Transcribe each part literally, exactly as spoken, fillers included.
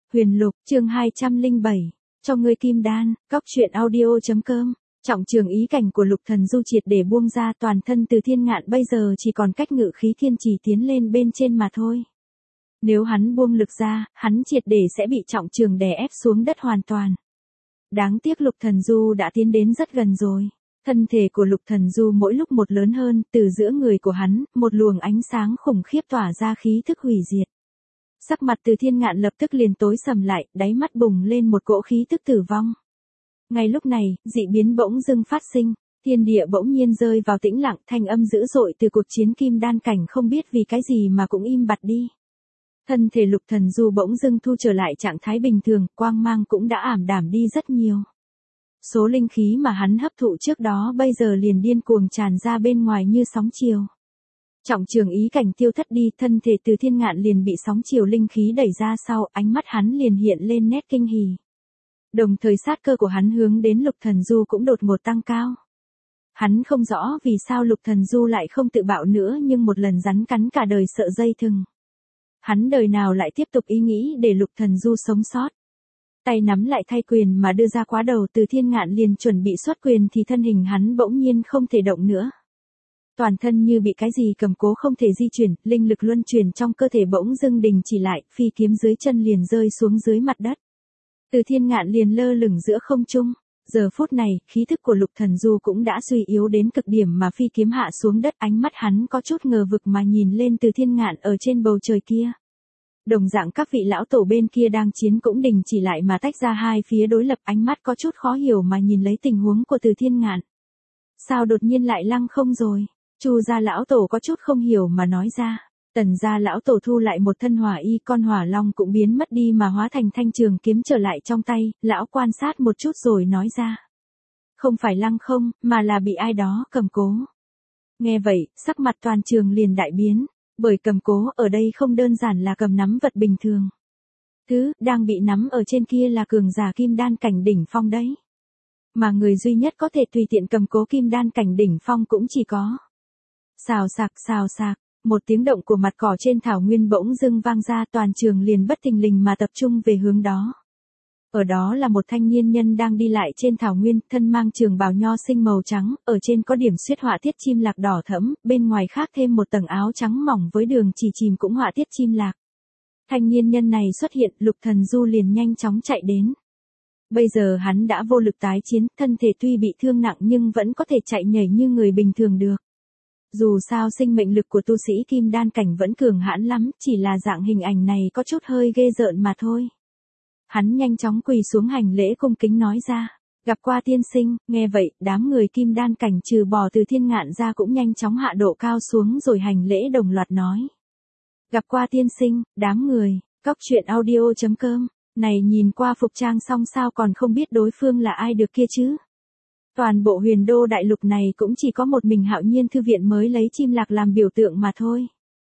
Huyền Lục, chương hai trăm lẻ bảy, cho ngươi kim đan, góc truyện audio.com. Trọng trường ý cảnh của Lục Thần Du triệt để buông ra, toàn thân Từ Thiên Ngạn bây giờ chỉ còn cách ngự khí thiên trì tiến lên bên trên mà thôi. Nếu hắn buông lực ra, hắn triệt để sẽ bị trọng trường đè ép xuống đất hoàn toàn. Đáng tiếc Lục Thần Du đã tiến đến rất gần rồi. Thân thể của Lục Thần Du mỗi lúc một lớn hơn, từ giữa người của hắn, một luồng ánh sáng khủng khiếp tỏa ra khí thức hủy diệt. Sắc mặt Từ Thiên Ngạn lập tức liền tối sầm lại, đáy mắt bùng lên một cỗ khí tức tử vong. Ngay lúc này, dị biến bỗng dưng phát sinh, thiên địa bỗng nhiên rơi vào tĩnh lặng, thanh âm dữ dội từ cuộc chiến kim đan cảnh không biết vì cái gì mà cũng im bặt đi. Thân thể Lục Thần Du bỗng dưng thu trở lại trạng thái bình thường, quang mang cũng đã ảm đạm đi rất nhiều. Số linh khí mà hắn hấp thụ trước đó bây giờ liền điên cuồng tràn ra bên ngoài như sóng chiều. Trọng trường ý cảnh tiêu thất đi, thân thể Từ Thiên Ngạn liền bị sóng chiều linh khí đẩy ra sau, ánh mắt hắn liền hiện lên nét kinh hỉ. Đồng thời sát cơ của hắn hướng đến Lục Thần Du cũng đột ngột tăng cao. Hắn không rõ vì sao Lục Thần Du lại không tự bạo nữa, nhưng một lần rắn cắn cả đời sợ dây thừng. Hắn đời nào lại tiếp tục ý nghĩ để Lục Thần Du sống sót. Tay nắm lại thay quyền mà đưa ra quá đầu, Từ Thiên Ngạn liền chuẩn bị xuất quyền thì thân hình hắn bỗng nhiên không thể động nữa. Toàn thân như bị cái gì cầm cố không thể di chuyển, linh lực luân chuyển trong cơ thể bỗng dưng đình chỉ lại, phi kiếm dưới chân liền rơi xuống dưới mặt đất. Từ Thiên Ngạn liền lơ lửng giữa không trung. Giờ phút này, khí thức của Lục Thần Du cũng đã suy yếu đến cực điểm mà phi kiếm hạ xuống đất, ánh mắt hắn có chút ngờ vực mà nhìn lên Từ Thiên Ngạn ở trên bầu trời kia. Đồng dạng các vị lão tổ bên kia đang chiến cũng đình chỉ lại mà tách ra hai phía đối lập, ánh mắt có chút khó hiểu mà nhìn lấy tình huống của Từ Thiên Ngạn. Sao đột nhiên lại lăng không rồi? Chu gia lão tổ có chút không hiểu mà nói ra. Tần gia lão tổ thu lại một thân hỏa y, con hỏa long cũng biến mất đi mà hóa thành thanh trường kiếm trở lại trong tay, lão quan sát một chút rồi nói ra. Không phải lăng không, mà là bị ai đó cầm cố. Nghe vậy, sắc mặt toàn trường liền đại biến, bởi cầm cố ở đây không đơn giản là cầm nắm vật bình thường. Thứ đang bị nắm ở trên kia là cường giả kim đan cảnh đỉnh phong đấy. Mà người duy nhất có thể tùy tiện cầm cố kim đan cảnh đỉnh phong cũng chỉ có. Xào xạc xào xạc, một tiếng động của mặt cỏ trên thảo nguyên bỗng dưng vang ra, toàn trường liền bất thình lình mà tập trung về hướng đó. Ở đó là một thanh niên nhân đang đi lại trên thảo nguyên, thân mang trường bào nho sinh màu trắng, ở trên có điểm xuyết họa tiết chim lạc đỏ thẫm, bên ngoài khác thêm một tầng áo trắng mỏng với đường chỉ chìm cũng họa tiết chim lạc. Thanh niên nhân này xuất hiện, Lục Thần Du liền nhanh chóng chạy đến. Bây giờ hắn đã vô lực tái chiến, thân thể tuy bị thương nặng nhưng vẫn có thể chạy nhảy như người bình thường được. Dù sao sinh mệnh lực của tu sĩ kim đan cảnh vẫn cường hãn lắm, chỉ là dạng hình ảnh này có chút hơi ghê rợn mà thôi. Hắn nhanh chóng quỳ xuống hành lễ cung kính nói ra, gặp qua tiên sinh. Nghe vậy, đám người kim đan cảnh trừ bỏ Từ Thiên Ngạn ra cũng nhanh chóng hạ độ cao xuống rồi hành lễ đồng loạt nói. Gặp qua tiên sinh, đám người, góc truyện audio.com, này nhìn qua phục trang xong sao còn không biết đối phương là ai được kia chứ. Toàn bộ huyền đô đại lục này cũng chỉ có một mình Hạo Nhiên thư viện mới lấy chim lạc làm biểu tượng mà thôi.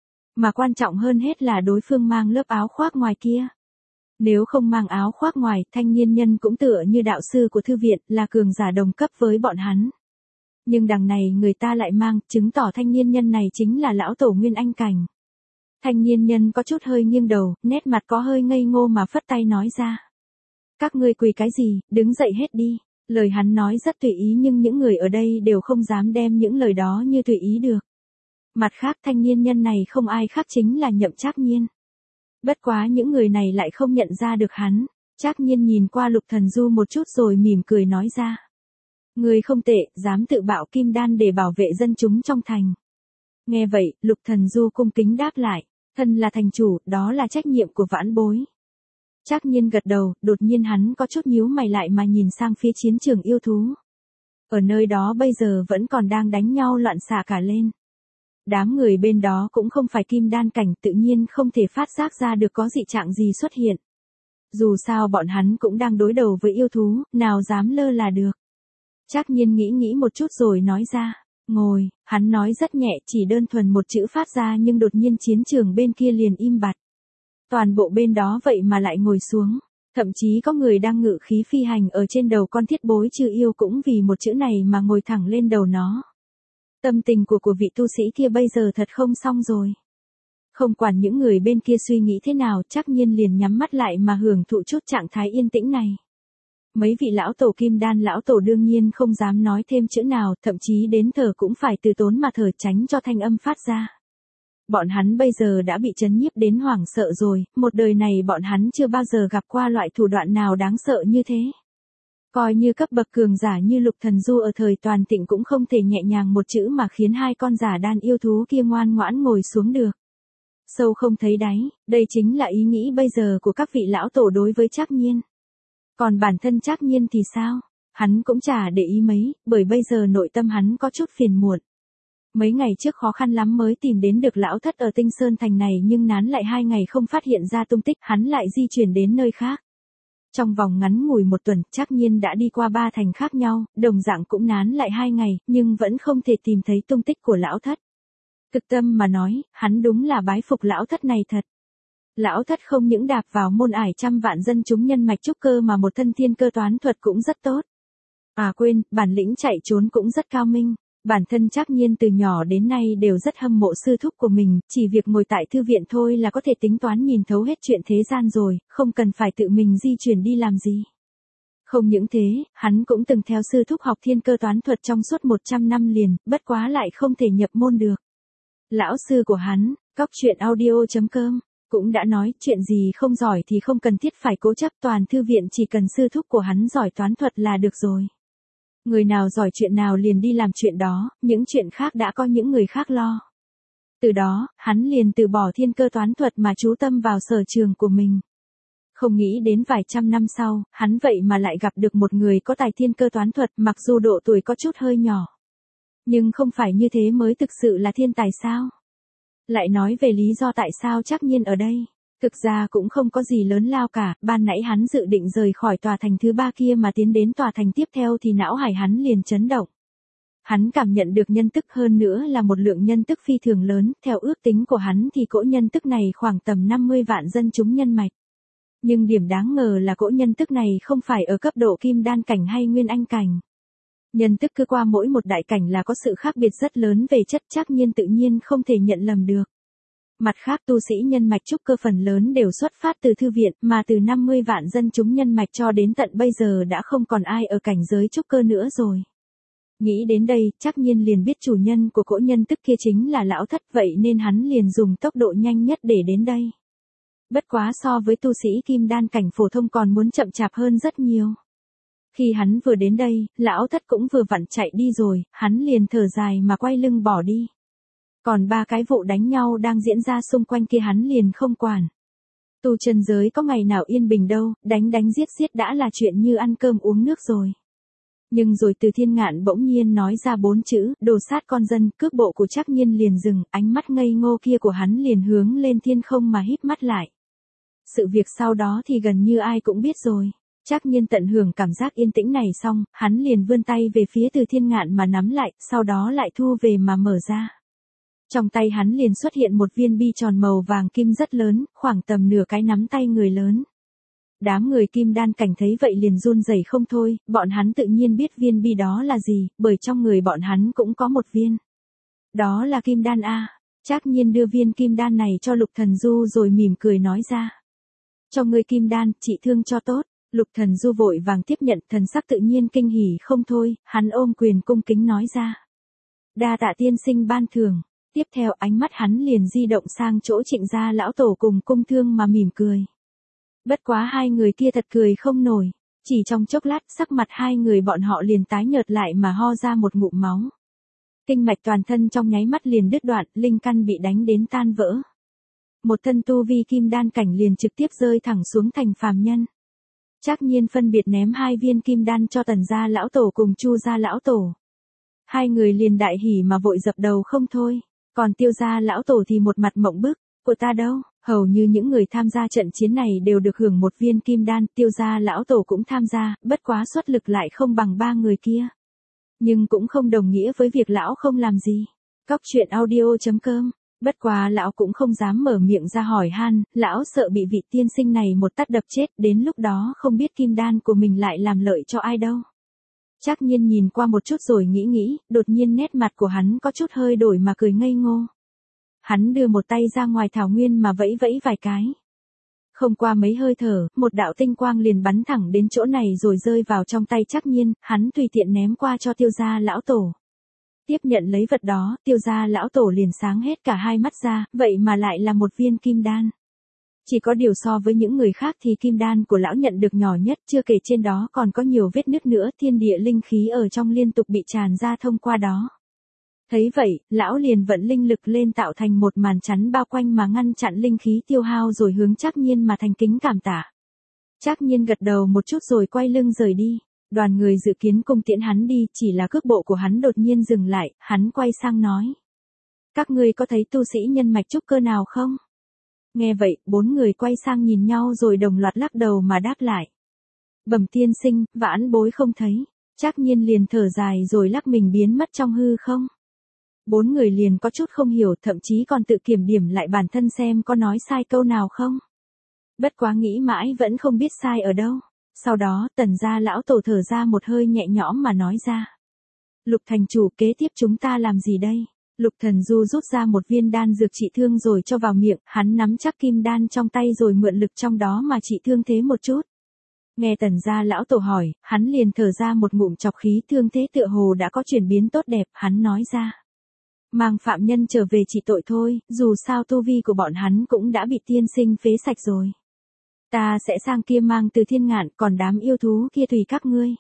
Mà quan trọng hơn hết là đối phương mang lớp áo khoác ngoài kia. Nếu không mang áo khoác ngoài, thanh niên nhân cũng tựa như đạo sư của thư viện, là cường giả đồng cấp với bọn hắn. Nhưng đằng này người ta lại mang, chứng tỏ thanh niên nhân này chính là lão tổ Nguyên Anh cảnh. Thanh niên nhân có chút hơi nghiêng đầu, nét mặt có hơi ngây ngô mà phất tay nói ra. Các ngươi quỳ cái gì, đứng dậy hết đi. Lời hắn nói rất tùy ý nhưng những người ở đây đều không dám đem những lời đó như tùy ý được. Mặt khác thanh niên nhân này không ai khác chính là Nhậm Trác Nhiên. Bất quá những người này lại không nhận ra được hắn. Trác Nhiên nhìn qua Lục Thần Du một chút rồi mỉm cười nói ra. Người không tệ, dám tự bạo kim đan để bảo vệ dân chúng trong thành. Nghe vậy, Lục Thần Du cung kính đáp lại. Thân là thành chủ, đó là trách nhiệm của vãn bối. Trác Nhiên gật đầu, đột nhiên hắn có chút nhíu mày lại mà nhìn sang phía chiến trường yêu thú. Ở nơi đó bây giờ vẫn còn đang đánh nhau loạn xạ cả lên. Đám người bên đó cũng không phải kim đan cảnh, tự nhiên không thể phát giác ra được có dị trạng gì xuất hiện. Dù sao bọn hắn cũng đang đối đầu với yêu thú, nào dám lơ là được. Trác Nhiên nghĩ nghĩ một chút rồi nói ra, ngồi. Hắn nói rất nhẹ, chỉ đơn thuần một chữ phát ra nhưng đột nhiên chiến trường bên kia liền im bặt. Toàn bộ bên đó vậy mà lại ngồi xuống, thậm chí có người đang ngự khí phi hành ở trên đầu con thiết bối trừ yêu cũng vì một chữ này mà ngồi thẳng lên đầu nó. Tâm tình của của vị tu sĩ kia bây giờ thật không xong rồi. Không quản những người bên kia suy nghĩ thế nào, Trác Nhiên liền nhắm mắt lại mà hưởng thụ chút trạng thái yên tĩnh này. Mấy vị lão tổ kim đan lão tổ đương nhiên không dám nói thêm chữ nào, thậm chí đến thở cũng phải từ tốn mà thở tránh cho thanh âm phát ra. Bọn hắn bây giờ đã bị chấn nhiếp đến hoảng sợ rồi, một đời này bọn hắn chưa bao giờ gặp qua loại thủ đoạn nào đáng sợ như thế. Coi như cấp bậc cường giả như Lục Thần Du ở thời toàn thịnh cũng không thể nhẹ nhàng một chữ mà khiến hai con giả đan yêu thú kia ngoan ngoãn ngồi xuống được. Sâu không thấy đáy, đây chính là ý nghĩ bây giờ của các vị lão tổ đối với Trác Nhiên. Còn bản thân Trác Nhiên thì sao? Hắn cũng chả để ý mấy, bởi bây giờ nội tâm hắn có chút phiền muộn. Mấy ngày trước khó khăn lắm mới tìm đến được lão thất ở Tinh Sơn Thành này nhưng nán lại hai ngày không phát hiện ra tung tích, hắn lại di chuyển đến nơi khác. Trong vòng ngắn ngủi một tuần, Trác Nhiên đã đi qua ba thành khác nhau, đồng dạng cũng nán lại hai ngày, nhưng vẫn không thể tìm thấy tung tích của lão thất. Thực tâm mà nói, hắn đúng là bái phục lão thất này thật. Lão thất không những đạp vào môn ải trăm vạn dân chúng nhân mạch trúc cơ mà một thân thiên cơ toán thuật cũng rất tốt. À quên, bản lĩnh chạy trốn cũng rất cao minh. Bản thân Trác Nhiên từ nhỏ đến nay đều rất hâm mộ sư thúc của mình, chỉ việc ngồi tại thư viện thôi là có thể tính toán nhìn thấu hết chuyện thế gian rồi, không cần phải tự mình di chuyển đi làm gì. Không những thế, hắn cũng từng theo sư thúc học thiên cơ toán thuật trong suốt một trăm năm liền, bất quá lại không thể nhập môn được. Lão sư của hắn, cóc truyện audio chấm com, cũng đã nói chuyện gì không giỏi thì không cần thiết phải cố chấp, toàn thư viện chỉ cần sư thúc của hắn giỏi toán thuật là được rồi. Người nào giỏi chuyện nào liền đi làm chuyện đó, những chuyện khác đã có những người khác lo. Từ đó, hắn liền từ bỏ thiên cơ toán thuật mà chú tâm vào sở trường của mình. Không nghĩ đến vài trăm năm sau, hắn vậy mà lại gặp được một người có tài thiên cơ toán thuật, mặc dù độ tuổi có chút hơi nhỏ. Nhưng không phải như thế mới thực sự là thiên tài sao? Lại nói về lý do tại sao Trác Nhiên ở đây. Thực ra cũng không có gì lớn lao cả, ban nãy hắn dự định rời khỏi tòa thành thứ ba kia mà tiến đến tòa thành tiếp theo thì não hải hắn liền chấn động. Hắn cảm nhận được nhân tức, hơn nữa là một lượng nhân tức phi thường lớn, theo ước tính của hắn thì cỗ nhân tức này khoảng tầm năm mươi vạn dân chúng nhân mạch. Nhưng điểm đáng ngờ là cỗ nhân tức này không phải ở cấp độ kim đan cảnh hay nguyên anh cảnh. Nhân tức cứ qua mỗi một đại cảnh là có sự khác biệt rất lớn về chất, Trác Nhiên tự nhiên không thể nhận lầm được. Mặt khác tu sĩ nhân mạch trúc cơ phần lớn đều xuất phát từ thư viện, mà từ năm mươi vạn dân chúng nhân mạch cho đến tận bây giờ đã không còn ai ở cảnh giới trúc cơ nữa rồi. Nghĩ đến đây, Trác Nhiên liền biết chủ nhân của cỗ nhân tức kia chính là lão thất, vậy nên hắn liền dùng tốc độ nhanh nhất để đến đây. Bất quá so với tu sĩ kim đan cảnh phổ thông còn muốn chậm chạp hơn rất nhiều. Khi hắn vừa đến đây, lão thất cũng vừa vặn chạy đi rồi, hắn liền thở dài mà quay lưng bỏ đi. Còn ba cái vụ đánh nhau đang diễn ra xung quanh kia hắn liền không quản. Tu chân giới có ngày nào yên bình đâu, đánh đánh giết giết đã là chuyện như ăn cơm uống nước rồi. Nhưng rồi Từ Thiên Ngạn bỗng nhiên nói ra bốn chữ, đồ sát con dân, cước bộ của Trác Nhiên liền dừng, ánh mắt ngây ngô kia của hắn liền hướng lên thiên không mà híp mắt lại. Sự việc sau đó thì gần như ai cũng biết rồi. Trác Nhiên tận hưởng cảm giác yên tĩnh này xong, hắn liền vươn tay về phía Từ Thiên Ngạn mà nắm lại, sau đó lại thu về mà mở ra. Trong tay hắn liền xuất hiện một viên bi tròn màu vàng kim rất lớn, khoảng tầm nửa cái nắm tay người lớn. Đám người kim đan cảnh thấy vậy liền run rẩy không thôi, bọn hắn tự nhiên biết viên bi đó là gì, bởi trong người bọn hắn cũng có một viên. Đó là kim đan A. Trác Nhiên đưa viên kim đan này cho Lục Thần Du rồi mỉm cười nói ra. Cho ngươi kim đan, trị thương cho tốt. Lục Thần Du vội vàng tiếp nhận, thần sắc tự nhiên kinh hỉ không thôi, hắn ôm quyền cung kính nói ra. Đa tạ tiên sinh ban thưởng. Tiếp theo ánh mắt hắn liền di động sang chỗ Trịnh gia lão tổ cùng Cung Thương mà mỉm cười. Bất quá hai người kia thật cười không nổi, chỉ trong chốc lát sắc mặt hai người bọn họ liền tái nhợt lại mà ho ra một ngụm máu. Kinh mạch toàn thân trong nháy mắt liền đứt đoạn, linh căn bị đánh đến tan vỡ. Một thân tu vi kim đan cảnh liền trực tiếp rơi thẳng xuống thành phàm nhân. Trác Nhiên phân biệt ném hai viên kim đan cho Tần gia lão tổ cùng Chu gia lão tổ. Hai người liền đại hỉ mà vội dập đầu không thôi. Còn Tiêu gia lão tổ thì một mặt mộng bức, của ta đâu? Hầu như những người tham gia trận chiến này đều được hưởng một viên kim đan, Tiêu gia lão tổ cũng tham gia, bất quá xuất lực lại không bằng ba người kia. Nhưng cũng không đồng nghĩa với việc lão không làm gì. Cóc truyện audio chấm com. Bất quá lão cũng không dám mở miệng ra hỏi han, lão sợ bị vị tiên sinh này một tát đập chết, đến lúc đó không biết kim đan của mình lại làm lợi cho ai đâu. Trác Nhiên nhìn qua một chút rồi nghĩ nghĩ, đột nhiên nét mặt của hắn có chút hơi đổi mà cười ngây ngô. hắn đưa một tay ra ngoài thảo nguyên mà vẫy vẫy vài cái. Không qua mấy hơi thở, một đạo tinh quang liền bắn thẳng đến chỗ này rồi rơi vào trong tay Trác Nhiên, hắn tùy tiện ném qua cho Tiêu gia lão tổ. Tiếp nhận lấy vật đó, Tiêu gia lão tổ liền sáng hết cả hai mắt ra, vậy mà lại là một viên kim đan. Chỉ có điều so với những người khác thì kim đan của lão nhận được nhỏ nhất, chưa kể trên đó còn có nhiều vết nứt nữa, thiên địa linh khí ở trong liên tục bị tràn ra thông qua đó. Thấy vậy, lão liền vận linh lực lên tạo thành một màn chắn bao quanh mà ngăn chặn linh khí tiêu hao rồi hướng Trác Nhiên mà thành kính cảm tạ. Trác Nhiên gật đầu một chút rồi quay lưng rời đi. Đoàn người dự kiến cùng tiễn hắn đi, chỉ là cước bộ của hắn đột nhiên dừng lại, hắn quay sang nói. Các ngươi có thấy tu sĩ nhân mạch trúc cơ nào không? Nghe vậy, bốn người quay sang nhìn nhau rồi đồng loạt lắc đầu mà đáp lại. Bẩm tiên sinh, vãn bối không thấy. Trác Nhiên liền thở dài rồi lắc mình biến mất trong hư không. Bốn người liền có chút không hiểu, thậm chí còn tự kiểm điểm lại bản thân xem có nói sai câu nào không. Bất quá nghĩ mãi vẫn không biết sai ở đâu. Sau đó, Tần gia lão tổ thở ra một hơi nhẹ nhõm mà nói ra. Lục thành chủ, kế tiếp chúng ta làm gì đây? Lục Thần Du rút ra một viên đan dược trị thương rồi cho vào miệng, hắn nắm chắc kim đan trong tay rồi mượn lực trong đó mà trị thương thế một chút. Nghe Tần gia lão tổ hỏi, hắn liền thở ra một ngụm chọc khí, thương thế tựa hồ đã có chuyển biến tốt đẹp, hắn nói ra. Mang phạm nhân trở về trị tội thôi, dù sao tu vi của bọn hắn cũng đã bị tiên sinh phế sạch rồi. Ta sẽ sang kia mang từ thiên ngạn, còn đám yêu thú kia tùy các ngươi.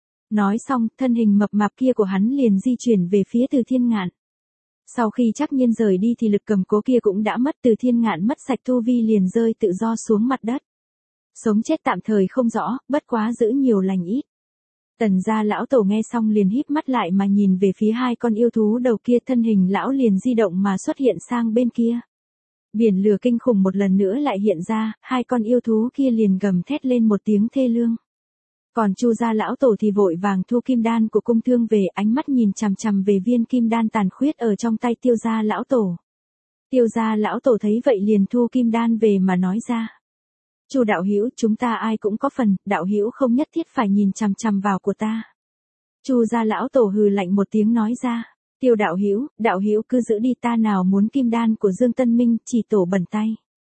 Nói xong, thân hình mập mạp kia của hắn liền di chuyển về phía từ thiên ngạn. Sau khi Trác Nhiên rời đi thì lực cầm cố kia cũng đã mất, từ thiên ngạn mất sạch tu vi liền rơi tự do xuống mặt đất. Sống chết tạm thời không rõ, bất quá giữ nhiều lành ít. Tần gia lão tổ nghe xong liền híp mắt lại mà nhìn về phía hai con yêu thú đầu kia, thân hình lão liền di động mà xuất hiện sang bên kia. Biển lửa kinh khủng một lần nữa lại hiện ra, hai con yêu thú kia liền gầm thét lên một tiếng thê lương. Còn Chu gia lão tổ thì vội vàng thu kim đan của cung thương về, ánh mắt nhìn chằm chằm về viên kim đan tàn khuyết ở trong tay Tiêu gia lão tổ. Tiêu gia lão tổ thấy vậy liền thu kim đan về mà nói ra. Chu đạo hữu, chúng ta ai cũng có phần, đạo hữu không nhất thiết phải nhìn chằm chằm vào của ta. Chu gia lão tổ hừ lạnh một tiếng nói ra. Tiêu đạo hữu, đạo hữu cứ giữ đi, ta nào muốn kim đan của Dương Tân Minh, chỉ tổ bẩn tay.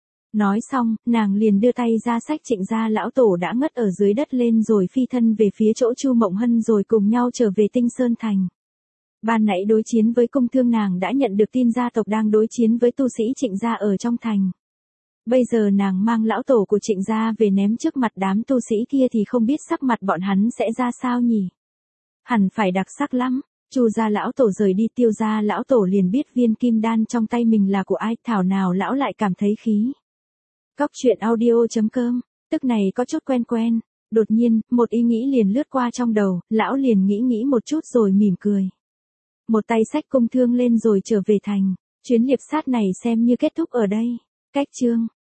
Nói xong, nàng liền đưa tay ra xách Trịnh gia lão tổ đã ngất ở dưới đất lên rồi phi thân về phía chỗ Chu Mộng Hân rồi cùng nhau trở về Tinh Sơn Thành. Ban nãy đối chiến với công thương nàng đã nhận được tin gia tộc đang đối chiến với tu sĩ Trịnh gia ở trong thành. Bây giờ nàng mang lão tổ của Trịnh gia về ném trước mặt đám tu sĩ kia thì không biết sắc mặt bọn hắn sẽ ra sao nhỉ. Hẳn phải đặc sắc lắm. Chu gia lão tổ rời đi, Tiêu gia lão tổ liền biết viên kim đan trong tay mình là của ai, thảo nào lão lại cảm thấy khí. Cóc truyện audio chấm com, tức này có chút quen quen, đột nhiên, một ý nghĩ liền lướt qua trong đầu, lão liền nghĩ nghĩ một chút rồi mỉm cười. Một tay xách cung thương lên rồi trở về thành, chuyến liệp sát này xem như kết thúc ở đây. Cách chương